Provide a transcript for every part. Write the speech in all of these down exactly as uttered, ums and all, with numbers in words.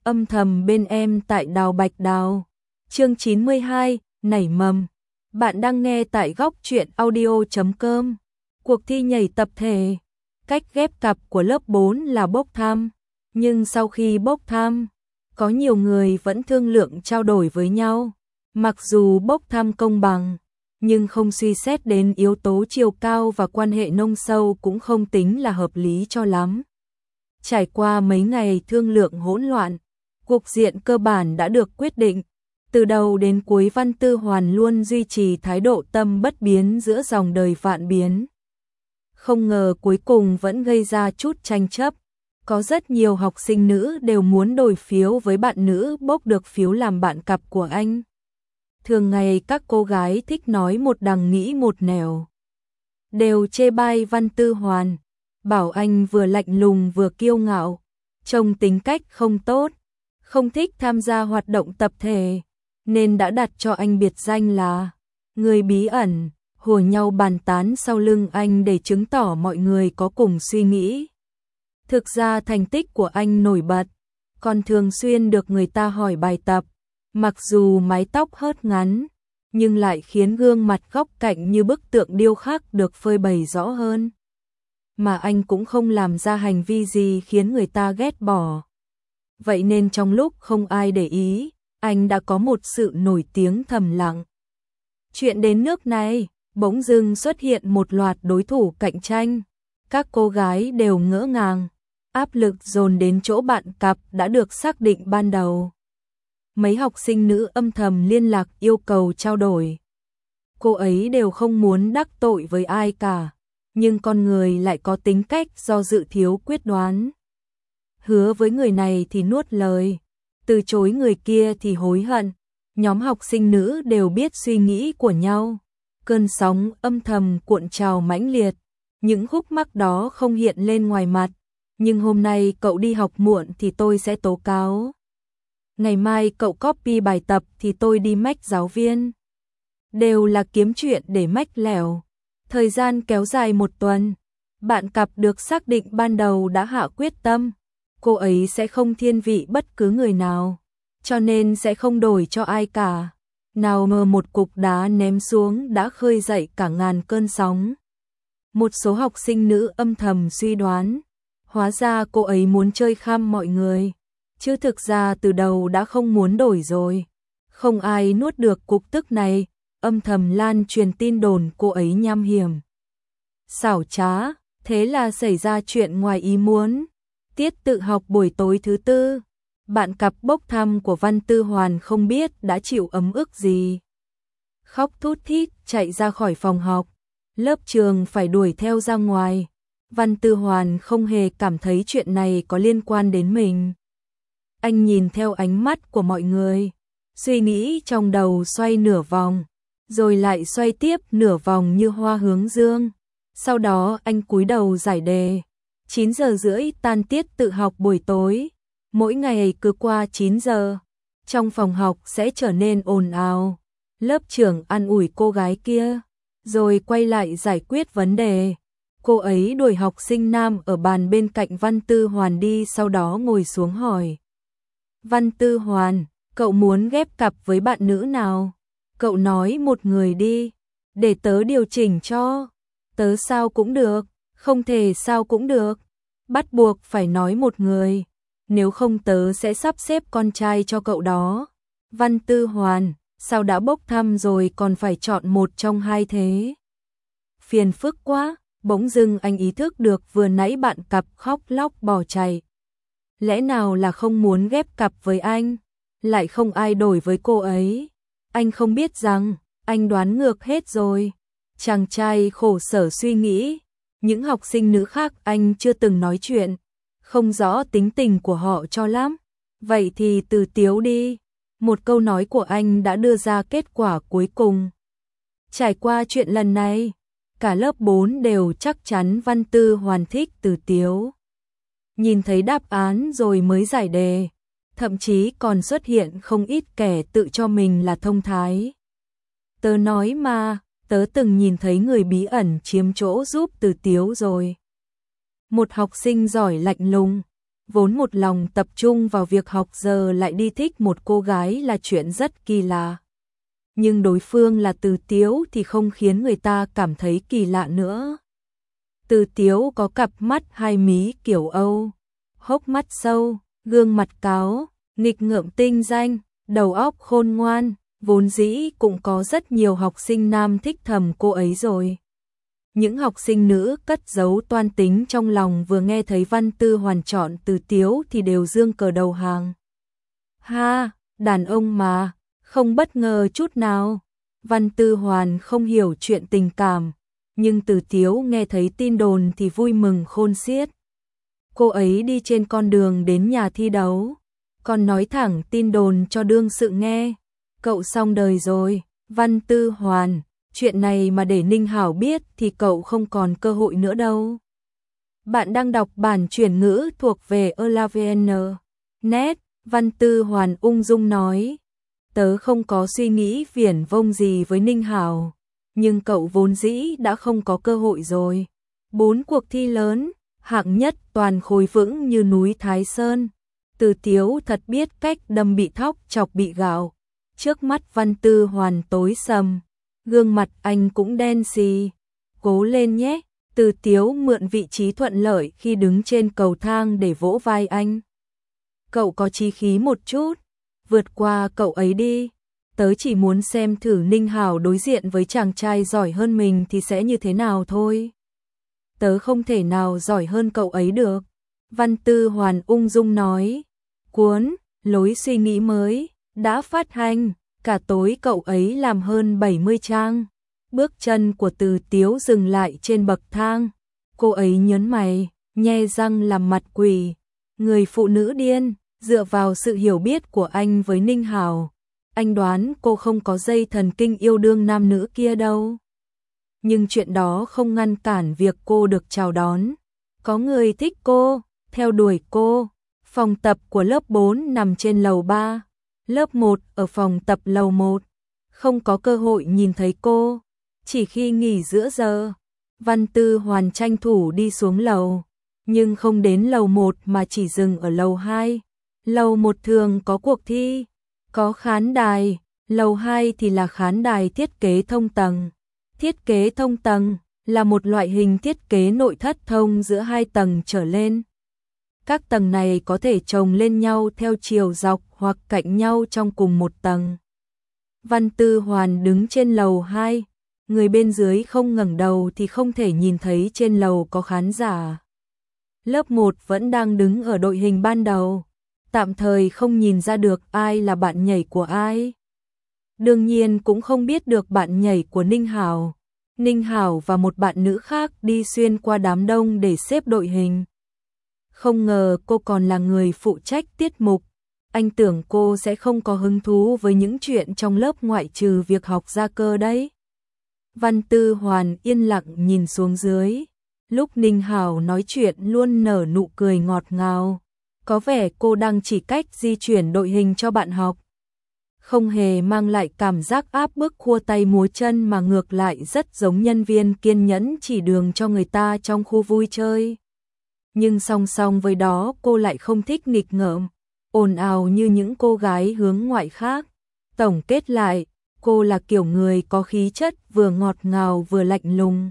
âm thầm bên em tại Đào Bạch Đào. Chương chín mươi hai, nảy mầm. Bạn đang nghe tại góc truyện audio chấm com. Cuộc thi nhảy tập thể. Cách ghép cặp của lớp bốn là bốc thăm, nhưng sau khi bốc thăm, có nhiều người vẫn thương lượng trao đổi với nhau. Mặc dù bốc thăm công bằng, nhưng không suy xét đến yếu tố chiều cao và quan hệ nông sâu cũng không tính là hợp lý cho lắm. Trải qua mấy ngày thương lượng hỗn loạn, cục diện cơ bản đã được quyết định. Từ đầu đến cuối Văn Tư Hoàn luôn duy trì thái độ tâm bất biến giữa dòng đời vạn biến. Không ngờ cuối cùng vẫn gây ra chút tranh chấp. Có rất nhiều học sinh nữ đều muốn đổi phiếu với bạn nữ bốc được phiếu làm bạn cặp của anh. Thường ngày các cô gái thích nói một đằng nghĩ một nẻo, đều chê bai Văn Tư Hoàn, bảo anh vừa lạnh lùng vừa kiêu ngạo, trông tính cách không tốt, không thích tham gia hoạt động tập thể, nên đã đặt cho anh biệt danh là người bí ẩn, hùa nhau bàn tán sau lưng anh để chứng tỏ mọi người có cùng suy nghĩ. Thực ra thành tích của anh nổi bật, còn thường xuyên được người ta hỏi bài tập, mặc dù mái tóc hớt ngắn, nhưng lại khiến gương mặt góc cạnh như bức tượng điêu khắc được phơi bày rõ hơn. Mà anh cũng không làm ra hành vi gì khiến người ta ghét bỏ. Vậy nên trong lúc không ai để ý, anh đã có một sự nổi tiếng thầm lặng. Chuyện đến nước này, bỗng dưng xuất hiện một loạt đối thủ cạnh tranh. Các cô gái đều ngỡ ngàng, áp lực dồn đến chỗ bạn cặp đã được xác định ban đầu. Mấy học sinh nữ âm thầm liên lạc yêu cầu trao đổi. Cô ấy đều không muốn đắc tội với ai cả, nhưng con người lại có tính cách do dự thiếu quyết đoán. Hứa với người này thì nuốt lời, từ chối người kia thì hối hận. Nhóm học sinh nữ đều biết suy nghĩ của nhau. Cơn sóng âm thầm cuộn trào mãnh liệt, những khúc mắc đó không hiện lên ngoài mặt. Nhưng hôm nay cậu đi học muộn thì tôi sẽ tố cáo. Ngày mai cậu copy bài tập thì tôi đi mách giáo viên. Đều là kiếm chuyện để mách lẻo. Thời gian kéo dài một tuần. Bạn cặp được xác định ban đầu đã hạ quyết tâm. Cô ấy sẽ không thiên vị bất cứ người nào, cho nên sẽ không đổi cho ai cả. Nào ngờ một cục đá ném xuống đã khơi dậy cả ngàn cơn sóng. Một số học sinh nữ âm thầm suy đoán, hóa ra cô ấy muốn chơi khăm mọi người, chứ thực ra từ đầu đã không muốn đổi rồi. Không ai nuốt được cục tức này, âm thầm lan truyền tin đồn cô ấy nham hiểm, xảo trá, thế là xảy ra chuyện ngoài ý muốn. Tiết tự học buổi tối thứ tư, bạn cặp bốc thăm của Văn Tư Hoàn không biết đã chịu ấm ức gì. Khóc thút thít chạy ra khỏi phòng học, lớp trường phải đuổi theo ra ngoài. Văn Tư Hoàn không hề cảm thấy chuyện này có liên quan đến mình. Anh nhìn theo ánh mắt của mọi người, suy nghĩ trong đầu xoay nửa vòng, rồi lại xoay tiếp nửa vòng như hoa hướng dương. Sau đó anh cúi đầu giải đề. chín giờ rưỡi tan tiết tự học buổi tối. Mỗi ngày cứ qua chín giờ, trong phòng học sẽ trở nên ồn ào. Lớp trưởng an ủi cô gái kia, rồi quay lại giải quyết vấn đề. Cô ấy đuổi học sinh nam ở bàn bên cạnh Văn Tư Hoàn đi, sau đó ngồi xuống hỏi. Văn Tư Hoàn, cậu muốn ghép cặp với bạn nữ nào? Cậu nói một người đi, để tớ điều chỉnh cho. Tớ sao cũng được, không thể sao cũng được. Bắt buộc phải nói một người, nếu không tớ sẽ sắp xếp con trai cho cậu đó. Văn Tư Hoàn, sao đã bốc thăm rồi còn phải chọn một trong hai thế? Phiền phức quá. Bỗng dưng anh ý thức được vừa nãy bạn cặp khóc lóc bỏ chạy. Lẽ nào là không muốn ghép cặp với anh, lại không ai đổi với cô ấy. Anh không biết rằng, anh đoán ngược hết rồi. Chàng trai khổ sở suy nghĩ, những học sinh nữ khác anh chưa từng nói chuyện, không rõ tính tình của họ cho lắm. Vậy thì từ tiếu đi. Một câu nói của anh đã đưa ra kết quả cuối cùng. Trải qua chuyện lần này, cả lớp bốn đều chắc chắn Văn Tư Hoàn thích Từ Tiếu. Nhìn thấy đáp án rồi mới giải đề, thậm chí còn xuất hiện không ít kẻ tự cho mình là thông thái. Tớ nói mà, tớ từng nhìn thấy người bí ẩn chiếm chỗ giúp Từ Tiếu rồi. Một học sinh giỏi lạnh lùng, vốn một lòng tập trung vào việc học giờ lại đi thích một cô gái là chuyện rất kỳ lạ. Nhưng đối phương là Từ Tiếu thì không khiến người ta cảm thấy kỳ lạ nữa. Từ Tiếu có cặp mắt hai mí kiểu Âu, hốc mắt sâu, gương mặt cáo, nghịch ngợm tinh danh, đầu óc khôn ngoan, vốn dĩ cũng có rất nhiều học sinh nam thích thầm cô ấy rồi. Những học sinh nữ cất giấu toan tính trong lòng vừa nghe thấy Văn Tư Hoàn chọn Từ Tiếu thì đều giương cờ đầu hàng. Ha, đàn ông mà, không bất ngờ chút nào. Văn Tư Hoàn không hiểu chuyện tình cảm, nhưng Từ Tiếu nghe thấy tin đồn thì vui mừng khôn xiết. Cô ấy đi trên con đường đến nhà thi đấu, còn nói thẳng tin đồn cho đương sự nghe. Cậu xong đời rồi, Văn Tư Hoàn, chuyện này mà để Ninh Hảo biết thì cậu không còn cơ hội nữa đâu. Bạn đang đọc bản chuyển ngữ thuộc về Elavn. Net, Văn Tư Hoàn ung dung nói. Tớ không có suy nghĩ viển vông gì với Ninh Hảo, nhưng cậu vốn dĩ đã không có cơ hội rồi. Bốn cuộc thi lớn, hạng nhất toàn khối vững như núi Thái Sơn. Từ Tiếu thật biết cách đâm bị thóc chọc bị gạo. Trước mắt Văn Tư Hoàn tối sầm, gương mặt anh cũng đen xì. Cố lên nhé. Từ Tiếu mượn vị trí thuận lợi khi đứng trên cầu thang để vỗ vai anh. Cậu có chí khí một chút, vượt qua cậu ấy đi. Tớ chỉ muốn xem thử Ninh Hảo đối diện với chàng trai giỏi hơn mình thì sẽ như thế nào thôi. Tớ không thể nào giỏi hơn cậu ấy được. Văn Tư Hoàn ung dung nói. Cuốn, lối suy nghĩ mới, đã phát hành, cả tối cậu ấy làm hơn bảy mươi trang. Bước chân của Từ Tiếu dừng lại trên bậc thang. Cô ấy nhớn mày, nhe răng làm mặt quỷ. Người phụ nữ điên, dựa vào sự hiểu biết của anh với Ninh Hảo, anh đoán cô không có dây thần kinh yêu đương nam nữ kia đâu. Nhưng chuyện đó không ngăn cản việc cô được chào đón. Có người thích cô, theo đuổi cô. Phòng tập của lớp bốn nằm trên lầu ba, lớp một ở phòng tập lầu một. Không có cơ hội nhìn thấy cô. Chỉ khi nghỉ giữa giờ, Văn Tư Hoàn tranh thủ đi xuống lầu, nhưng không đến lầu một mà chỉ dừng ở lầu hai. Lầu một thường có cuộc thi, có khán đài, lầu hai thì là khán đài thiết kế thông tầng. Thiết kế thông tầng là một loại hình thiết kế nội thất thông giữa hai tầng trở lên. Các tầng này có thể chồng lên nhau theo chiều dọc hoặc cạnh nhau trong cùng một tầng. Văn Tư Hoàn đứng trên lầu hai, người bên dưới không ngẩng đầu thì không thể nhìn thấy trên lầu có khán giả. Lớp một vẫn đang đứng ở đội hình ban đầu, tạm thời không nhìn ra được ai là bạn nhảy của ai. Đương nhiên cũng không biết được bạn nhảy của Ninh Hảo. Ninh Hảo và một bạn nữ khác đi xuyên qua đám đông để xếp đội hình. Không ngờ cô còn là người phụ trách tiết mục. Anh tưởng cô sẽ không có hứng thú với những chuyện trong lớp ngoại trừ việc học gia cơ đấy. Văn Tư Hoàn yên lặng nhìn xuống dưới. Lúc Ninh Hảo nói chuyện luôn nở nụ cười ngọt ngào. Có vẻ cô đang chỉ cách di chuyển đội hình cho bạn học. Không hề mang lại cảm giác áp bức khua tay múa chân mà ngược lại rất giống nhân viên kiên nhẫn chỉ đường cho người ta trong khu vui chơi. Nhưng song song với đó cô lại không thích nghịch ngợm, ồn ào như những cô gái hướng ngoại khác. Tổng kết lại, cô là kiểu người có khí chất vừa ngọt ngào vừa lạnh lùng.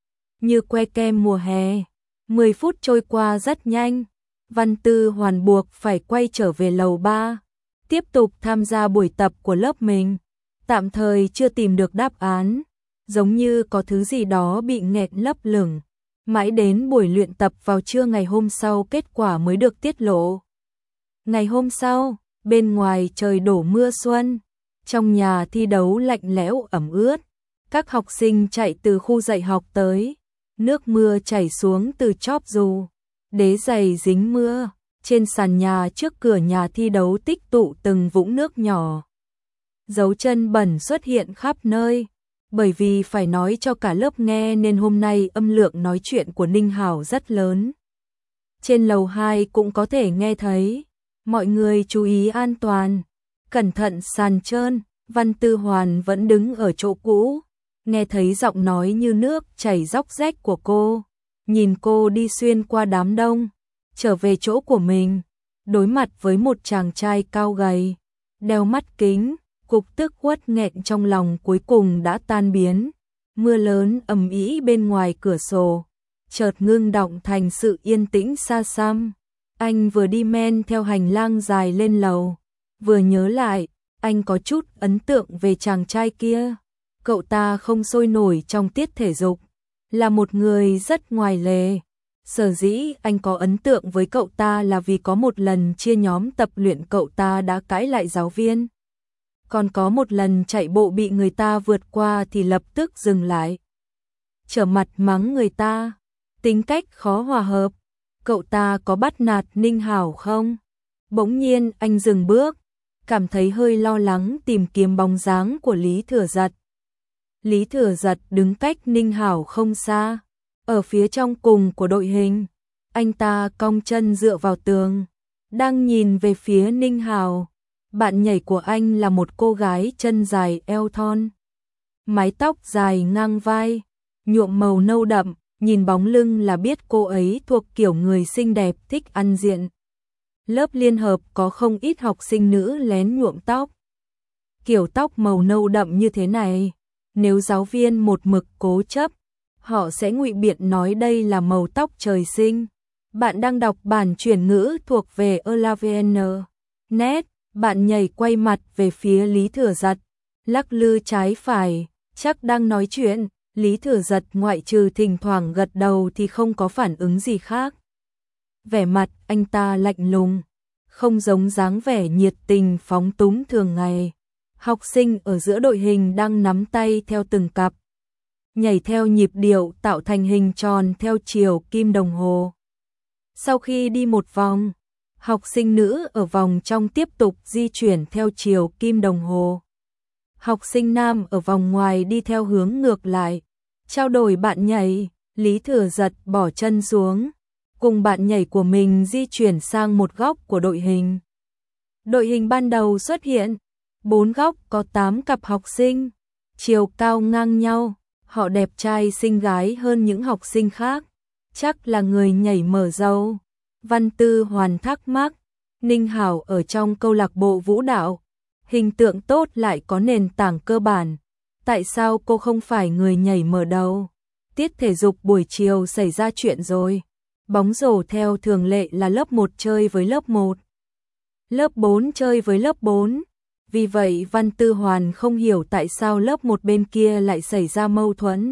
Như que kem mùa hè. mười phút trôi qua rất nhanh. Văn Tư Hoàn buộc phải quay trở về lầu ba, tiếp tục tham gia buổi tập của lớp mình. Tạm thời chưa tìm được đáp án, giống như có thứ gì đó bị nghẹt lấp lửng. Mãi đến buổi luyện tập vào trưa ngày hôm sau kết quả mới được tiết lộ. Ngày hôm sau, bên ngoài trời đổ mưa xuân, trong nhà thi đấu lạnh lẽo ẩm ướt. Các học sinh chạy từ khu dạy học tới, nước mưa chảy xuống từ chóp dù, đế giày dính mưa, trên sàn nhà trước cửa nhà thi đấu tích tụ từng vũng nước nhỏ. Dấu chân bẩn xuất hiện khắp nơi, bởi vì phải nói cho cả lớp nghe nên hôm nay âm lượng nói chuyện của Ninh Hảo rất lớn. Trên lầu hai cũng có thể nghe thấy, mọi người chú ý an toàn, cẩn thận sàn trơn. Văn Tư Hoàn vẫn đứng ở chỗ cũ, nghe thấy giọng nói như nước chảy róc rách của cô, nhìn cô đi xuyên qua đám đông. trở về chỗ của mình, đối mặt với một chàng trai cao gầy, đeo mắt kính, cục tức uất nghẹn trong lòng cuối cùng đã tan biến. Mưa lớn ầm ĩ bên ngoài cửa sổ, chợt ngưng đọng thành sự yên tĩnh xa xăm. Anh vừa đi men theo hành lang dài lên lầu, vừa nhớ lại, anh có chút ấn tượng về chàng trai kia. Cậu ta không sôi nổi trong tiết thể dục, là một người rất ngoài lề. Sở dĩ anh có ấn tượng với cậu ta là vì có một lần chia nhóm tập luyện cậu ta đã cãi lại giáo viên. Còn có một lần chạy bộ bị người ta vượt qua thì lập tức dừng lại, trở mặt mắng người ta, tính cách khó hòa hợp. Cậu ta có bắt nạt Ninh Hảo không? Bỗng nhiên anh dừng bước, cảm thấy hơi lo lắng tìm kiếm bóng dáng của Lý Thừa Giật. Lý Thừa Giật đứng cách Ninh Hảo không xa, ở phía trong cùng của đội hình. Anh ta cong chân dựa vào tường, đang nhìn về phía Ninh Hảo. Bạn nhảy của anh là một cô gái chân dài eo thon, mái tóc dài ngang vai, nhuộm màu nâu đậm, nhìn bóng lưng là biết cô ấy thuộc kiểu người xinh đẹp thích ăn diện. Lớp liên hợp có không ít học sinh nữ lén nhuộm tóc. Kiểu tóc màu nâu đậm như thế này, nếu giáo viên một mực cố chấp, họ sẽ ngụy biện nói đây là màu tóc trời sinh. Bạn đang đọc bản chuyển ngữ thuộc về Elavn. Net, bạn nhảy quay mặt về phía Lý Thừa Giật, lắc lư trái phải, chắc đang nói chuyện. Lý Thừa Giật ngoại trừ thỉnh thoảng gật đầu thì không có phản ứng gì khác. Vẻ mặt anh ta lạnh lùng, không giống dáng vẻ nhiệt tình phóng túng thường ngày. Học sinh ở giữa đội hình đang nắm tay theo từng cặp, nhảy theo nhịp điệu tạo thành hình tròn theo chiều kim đồng hồ. Sau khi đi một vòng, học sinh nữ ở vòng trong tiếp tục di chuyển theo chiều kim đồng hồ. Học sinh nam ở vòng ngoài đi theo hướng ngược lại. Trao đổi bạn nhảy, Lý Thừa Giật bỏ chân xuống, cùng bạn nhảy của mình di chuyển sang một góc của đội hình. Đội hình ban đầu xuất hiện, bốn góc có tám cặp học sinh, chiều cao ngang nhau, họ đẹp trai xinh gái hơn những học sinh khác, chắc là người nhảy mở dâu. Văn Tư Hoàn thắc mắc, Ninh Hảo ở trong câu lạc bộ vũ đạo, hình tượng tốt lại có nền tảng cơ bản. Tại sao cô không phải người nhảy mở đầu? Tiết thể dục buổi chiều xảy ra chuyện rồi. Bóng rổ theo thường lệ là lớp một chơi với lớp một, lớp bốn chơi với lớp bốn. Vì vậy Văn Tư Hoàn không hiểu tại sao lớp một bên kia lại xảy ra mâu thuẫn.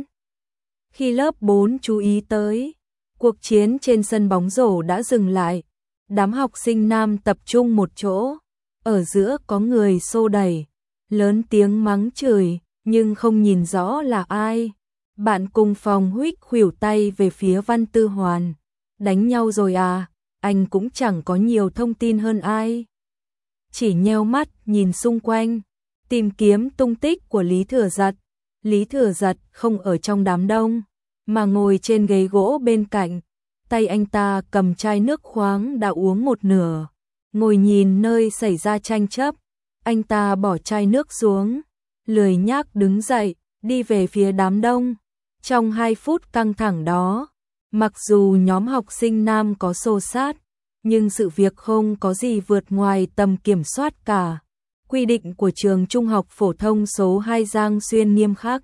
Khi lớp bốn chú ý tới, cuộc chiến trên sân bóng rổ đã dừng lại. Đám học sinh nam tập trung một chỗ, ở giữa có người xô đẩy, lớn tiếng mắng chửi, nhưng không nhìn rõ là ai. Bạn cùng phòng huých khuỷu tay về phía Văn Tư Hoàn. Đánh nhau rồi à? Anh cũng chẳng có nhiều thông tin hơn ai. Chỉ nheo mắt nhìn xung quanh, tìm kiếm tung tích của Lý Thừa Giật. Lý Thừa Giật không ở trong đám đông, mà ngồi trên ghế gỗ bên cạnh. Tay anh ta cầm chai nước khoáng đã uống một nửa, ngồi nhìn nơi xảy ra tranh chấp. Anh ta bỏ chai nước xuống, lười nhác đứng dậy, đi về phía đám đông. Trong hai phút căng thẳng đó, mặc dù nhóm học sinh nam có xô xát, nhưng sự việc không có gì vượt ngoài tầm kiểm soát cả. Quy định của trường trung học phổ thông số hai Giang Xuyên nghiêm khắc.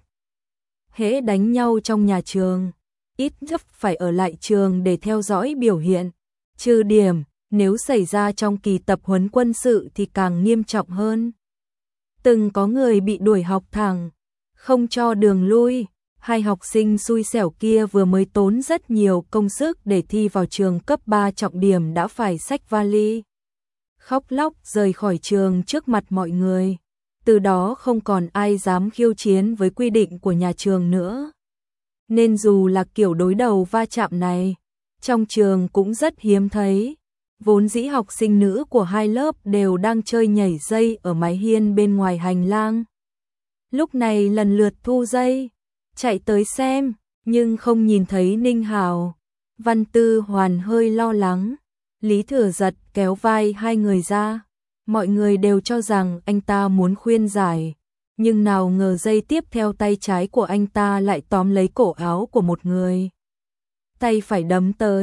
Hễ đánh nhau trong nhà trường, ít nhất phải ở lại trường để theo dõi biểu hiện. Trừ điểm, nếu xảy ra trong kỳ tập huấn quân sự thì càng nghiêm trọng hơn. Từng có người bị đuổi học thẳng, không cho đường lui. Hai học sinh xui xẻo kia vừa mới tốn rất nhiều công sức để thi vào trường cấp ba trọng điểm đã phải xách vali, khóc lóc rời khỏi trường trước mặt mọi người. Từ đó không còn ai dám khiêu chiến với quy định của nhà trường nữa. Nên dù là kiểu đối đầu va chạm này, trong trường cũng rất hiếm thấy. Vốn dĩ học sinh nữ của hai lớp đều đang chơi nhảy dây ở mái hiên bên ngoài hành lang. Lúc này lần lượt thu dây, chạy tới xem, nhưng không nhìn thấy Ninh Hảo. Văn Tư Hoàn hơi lo lắng. Lý Thừa Giật kéo vai hai người ra. Mọi người đều cho rằng anh ta muốn khuyên giải, nhưng nào ngờ giây tiếp theo tay trái của anh ta lại tóm lấy cổ áo của một người. Tay phải đấm tới,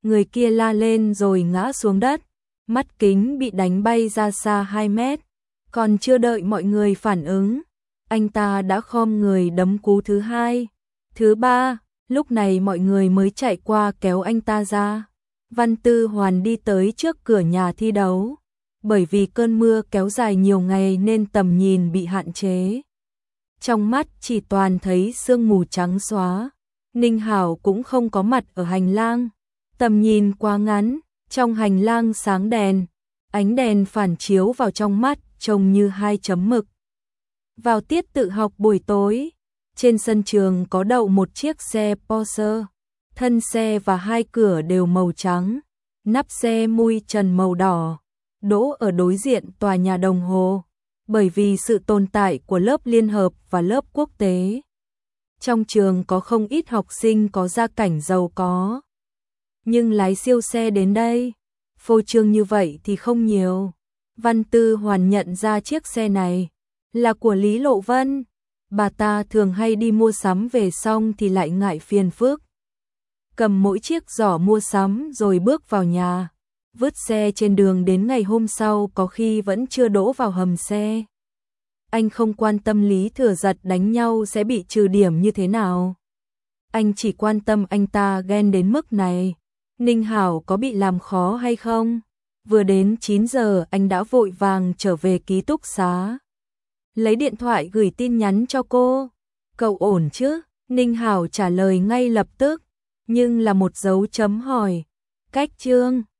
Người kia la lên rồi ngã xuống đất, mắt kính bị đánh bay ra xa hai mét. Còn chưa đợi mọi người phản ứng, anh ta đã khom người đấm cú thứ hai, thứ ba, lúc này mọi người mới chạy qua kéo anh ta ra. Văn Tư Hoàn đi tới trước cửa nhà thi đấu. Bởi vì cơn mưa kéo dài nhiều ngày nên tầm nhìn bị hạn chế. Trong mắt chỉ toàn thấy sương mù trắng xóa. Ninh Hảo cũng không có mặt ở hành lang. Tầm nhìn quá ngắn, trong hành lang sáng đèn. Ánh đèn phản chiếu vào trong mắt trông như hai chấm mực. Vào tiết tự học buổi tối, trên sân trường có đậu một chiếc xe Porsche. Thân xe và hai cửa đều màu trắng, nắp xe mui trần màu đỏ, đỗ ở đối diện tòa nhà đồng hồ. Bởi vì sự tồn tại của lớp liên hợp và lớp quốc tế, trong trường có không ít học sinh có gia cảnh giàu có. Nhưng lái siêu xe đến đây, phô trương như vậy thì không nhiều. Văn Tư Hoàn nhận ra chiếc xe này là của Lý Lộ Vân. Bà ta thường hay đi mua sắm về xong thì lại ngại phiền phức, cầm mỗi chiếc giỏ mua sắm rồi bước vào nhà, vứt xe trên đường đến ngày hôm sau có khi vẫn chưa đỗ vào hầm xe. Anh không quan tâm Lý Thừa Giật đánh nhau sẽ bị trừ điểm như thế nào. Anh chỉ quan tâm anh ta ghen đến mức này, Ninh Hảo có bị làm khó hay không. Vừa đến chín giờ anh đã vội vàng trở về ký túc xá, lấy điện thoại gửi tin nhắn cho cô. Cậu ổn chứ? Ninh Hảo trả lời ngay lập tức, nhưng là một dấu chấm hỏi. Cách chương